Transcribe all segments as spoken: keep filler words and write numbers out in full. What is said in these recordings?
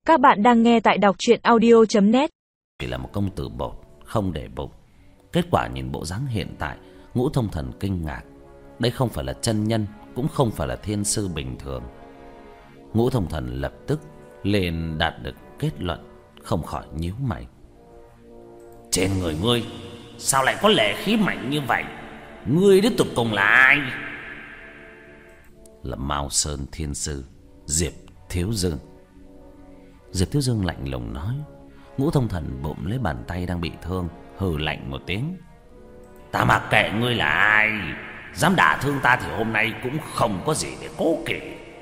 Các bạn đang nghe tại đọc truyện audio chấm net. Chỉ là một công tử bột không để bụng. Kết quả nhìn bộ dáng hiện tại, Ngũ Thông Thần kinh ngạc. Đây không phải là chân nhân, cũng không phải là thiên sư bình thường. Ngũ Thông Thần lập tức liền đạt được kết luận, không khỏi nhíu mày. Trên người ngươi sao lại có lệ khí mạnh như vậy? Ngươi đến tột cùng là ai? Là Mao Sơn thiên sư Diệp Thiếu Dương. Diệp Thiếu Dương lạnh lùng nói. Ngũ Thông Thần bụm lấy bàn tay đang bị thương, hừ lạnh một tiếng. Ta mặc kệ ngươi là ai, dám đả thương ta thì hôm nay cũng không có gì để cố kỵ.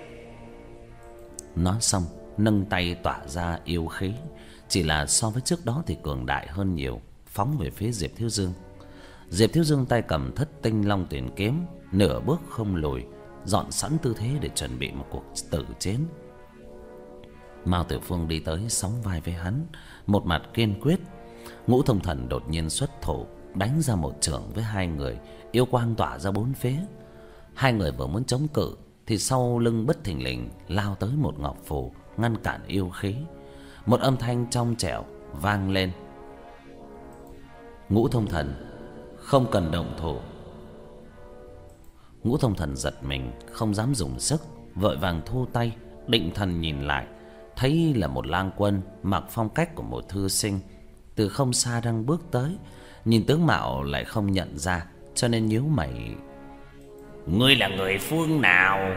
Nói xong nâng tay tỏa ra yêu khí, chỉ là so với trước đó thì cường đại hơn nhiều, phóng về phía Diệp Thiếu Dương. Diệp Thiếu Dương tay cầm Thất Tinh Long Tuyển kiếm, nửa bước không lùi, dọn sẵn tư thế để chuẩn bị một cuộc tử chiến. Mao Tiểu Phương đi tới sóng vai với hắn, một mặt kiên quyết. Ngũ Thông Thần đột nhiên xuất thủ, đánh ra một chưởng với hai người, yêu quang tỏa ra bốn phía. Hai người vừa muốn chống cự thì sau lưng bất thình lình lao tới một ngọc phù ngăn cản yêu khí. Một âm thanh trong trẻo vang lên. Ngũ Thông Thần, không cần động thủ. Ngũ Thông Thần giật mình, không dám dùng sức, vội vàng thu tay, định thần nhìn lại, thấy là một lang quân mặc phong cách của một thư sinh, từ không xa đang bước tới. Nhìn tướng mạo lại không nhận ra, cho nên nhíu mày. Ngươi là người phương nào?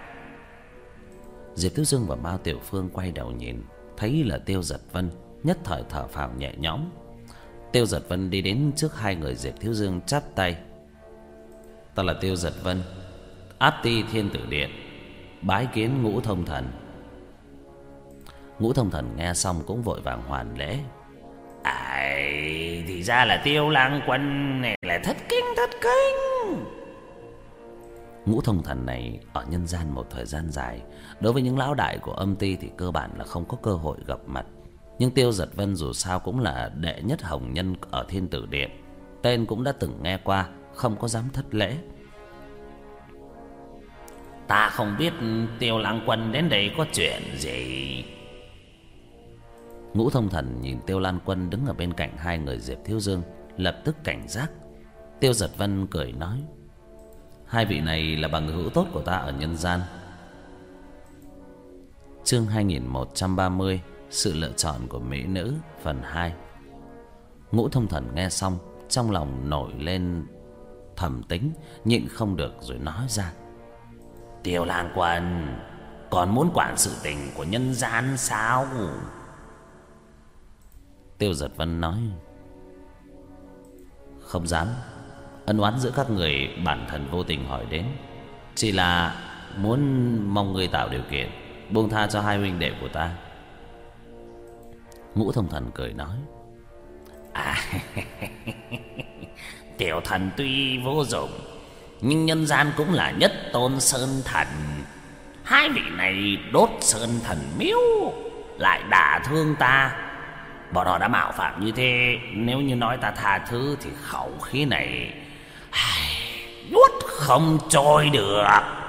Diệp Thiếu Dương và Mao Tiểu Phương quay đầu nhìn, thấy là Tiêu Giật Vân, nhất thời thở phào nhẹ nhõm. Tiêu Giật Vân đi đến trước hai người Diệp Thiếu Dương chắp tay. Ta là Tiêu Giật Vân, Át Ti Thiên Tử Điện, bái kiến Ngũ Thông Thần. Ngũ Thông Thần nghe xong cũng vội vàng hoàn lễ. Ai, thì ra là Tiêu lang quân này, là thất kinh thất kinh. Ngũ Thông Thần này ở nhân gian một thời gian dài, đối với những lão đại của âm ty thì cơ bản là không có cơ hội gặp mặt. Nhưng Tiêu Giật Vân dù sao cũng là đệ nhất hồng nhân ở Thiên Tử Điện, tên cũng đã từng nghe qua, không có dám thất lễ. Ta không biết Tiêu lang quân đến đây có chuyện gì. Ngũ Thông Thần nhìn Tiêu Lan Quân đứng ở bên cạnh hai người Diệp Thiếu Dương, lập tức cảnh giác. Tiêu Giật Vân cười nói. Hai vị này là bằng hữu tốt của ta ở nhân gian. Chương hai nghìn một trăm ba mươi, sự lựa chọn của mỹ nữ, phần hai. Ngũ Thông Thần nghe xong, trong lòng nổi lên thầm tính, nhịn không được rồi nói ra. Tiêu Lan Quân, còn muốn quản sự tình của nhân gian sao? Tiêu Giật Vân nói. Không dám. Ân oán giữa các người bản thân vô tình hỏi đến, chỉ là muốn mong người tạo điều kiện buông tha cho hai huynh đệ của ta. Ngũ Thông Thần cười nói. À, tiểu thần tuy vô dụng, nhưng nhân gian cũng là nhất tôn sơn thần. Hai vị này đốt sơn thần miếu, lại đả thương ta. Bọn họ đã mạo phạm như thế, nếu như nói ta tha thứ thì khẩu khí này nuốt không trôi được.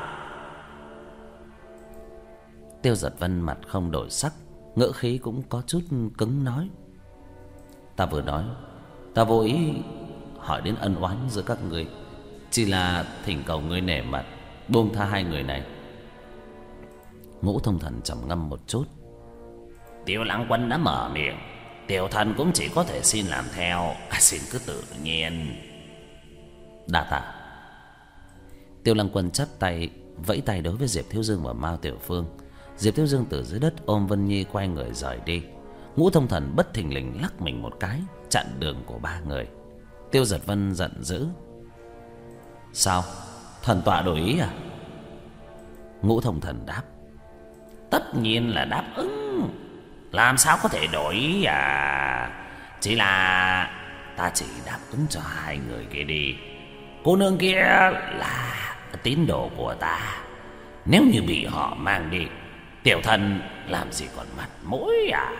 Tiêu Giật Vân mặt không đổi sắc, ngữ khí cũng có chút cứng nói. Ta vừa nói, ta vô ý hỏi đến ân oán giữa các người, chỉ là thỉnh cầu ngươi nể mặt buông tha hai người này. Ngũ Thông Thần trầm ngâm một chút. Tiêu Lăng Quân đã mở miệng, tiểu thần cũng chỉ có thể xin làm theo. À, xin cứ tự nhiên. Đa tạ. Tiêu Lăng Quân chắp tay vẫy tay đối với Diệp Thiếu Dương và Mao Tiểu Phương. Diệp Thiếu Dương từ dưới đất ôm Vân Nhi quay người rời đi. Ngũ Thông Thần bất thình lình lắc mình một cái, chặn đường của ba người. Tiêu Giật Vân giận dữ. Sao? Thần tọa đổi ý à? Ngũ Thông Thần đáp. Tất nhiên là đáp ứng. Làm sao có thể đổi ý à? Chỉ là ta chỉ đáp ứng cho hai người kia đi. Cô nương kia là tín đồ của ta, nếu như bị họ mang đi, tiểu thần làm gì còn mặt mũi à?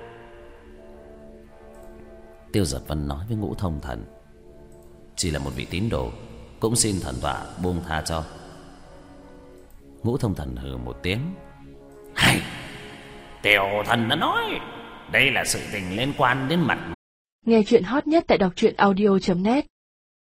Tiêu Giật Vân nói với Ngũ Thông Thần. Chỉ là một vị tín đồ, cũng xin thần tọa buông tha cho. Ngũ Thông Thần hừ một tiếng. Hay, Tiểu thần đã nói, đây là sự tình liên quan đến mặt. Nghe chuyện hot nhất tại đọc truyện audio chấm net.